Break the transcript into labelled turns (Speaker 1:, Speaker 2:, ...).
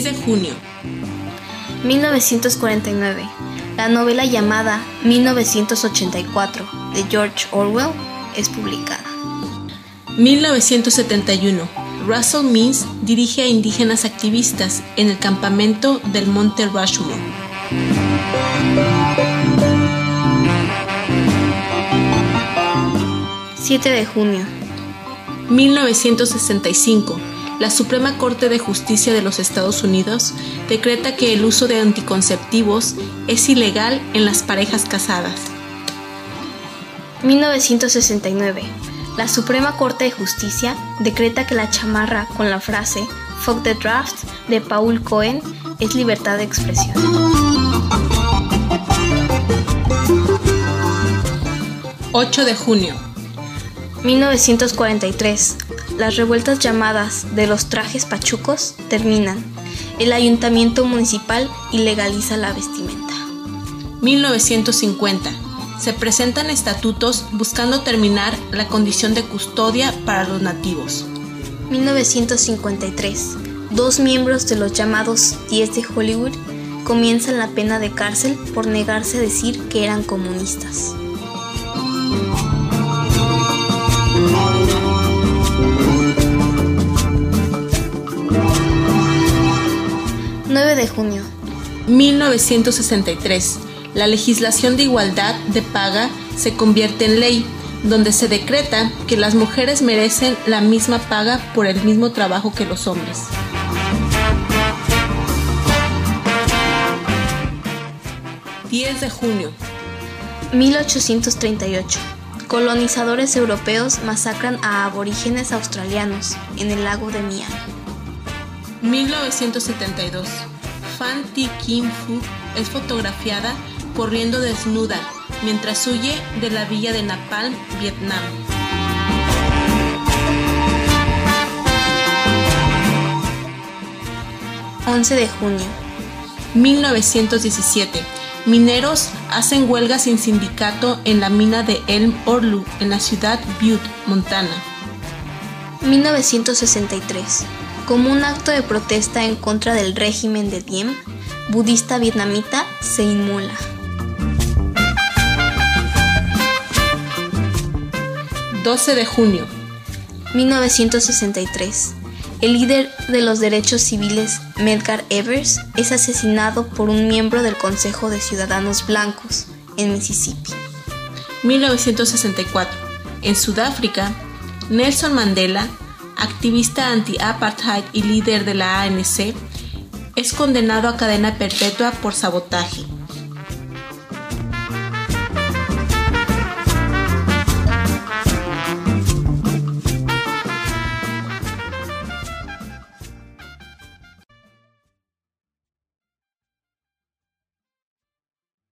Speaker 1: 6 de junio.
Speaker 2: 1949. La novela llamada 1984 de George Orwell es publicada.
Speaker 1: 1971. Russell Means dirige a indígenas activistas en el campamento del Monte Rushmore.
Speaker 2: 7 de junio.
Speaker 1: 1965. La Suprema Corte de Justicia de los Estados Unidos decreta que el uso de anticonceptivos es ilegal en las parejas casadas.
Speaker 2: 1969. La Suprema Corte de Justicia decreta que la chamarra con la frase "Fuck the draft" de Paul Cohen es libertad de expresión.
Speaker 1: 8 de junio.
Speaker 2: 1943. Las revueltas llamadas de los trajes pachucos terminan. El ayuntamiento municipal ilegaliza la vestimenta.
Speaker 1: 1950. Se presentan estatutos buscando terminar la condición de custodia para los nativos.
Speaker 2: 1953. 2 miembros de los llamados 10 de Hollywood comienzan la pena de cárcel por negarse a decir que eran comunistas. 9 de junio.
Speaker 1: 1963. La legislación de igualdad de paga se convierte en ley, donde se decreta que las mujeres merecen la misma paga por el mismo trabajo que los hombres. 10 de junio.
Speaker 2: 1838. Colonizadores europeos masacran a aborígenes australianos en el lago de Miami.
Speaker 1: 1972. Phan Thi Kim Phuc es fotografiada corriendo desnuda mientras huye de la villa de Napalm, Vietnam.
Speaker 2: 11 de junio.
Speaker 1: 1917. Mineros hacen huelga sin sindicato en la mina de Elm Orlu en la ciudad Butte, Montana.
Speaker 2: 1963. Como un acto de protesta en contra del régimen de Diem, budista vietnamita se inmola.
Speaker 1: 12 de junio.
Speaker 2: 1963. El líder de los derechos civiles, Medgar Evers, es asesinado por un miembro del Consejo de Ciudadanos Blancos en Mississippi.
Speaker 1: 1964. En Sudáfrica, Nelson Mandela, activista anti-apartheid y líder de la ANC, es condenado a cadena perpetua por sabotaje.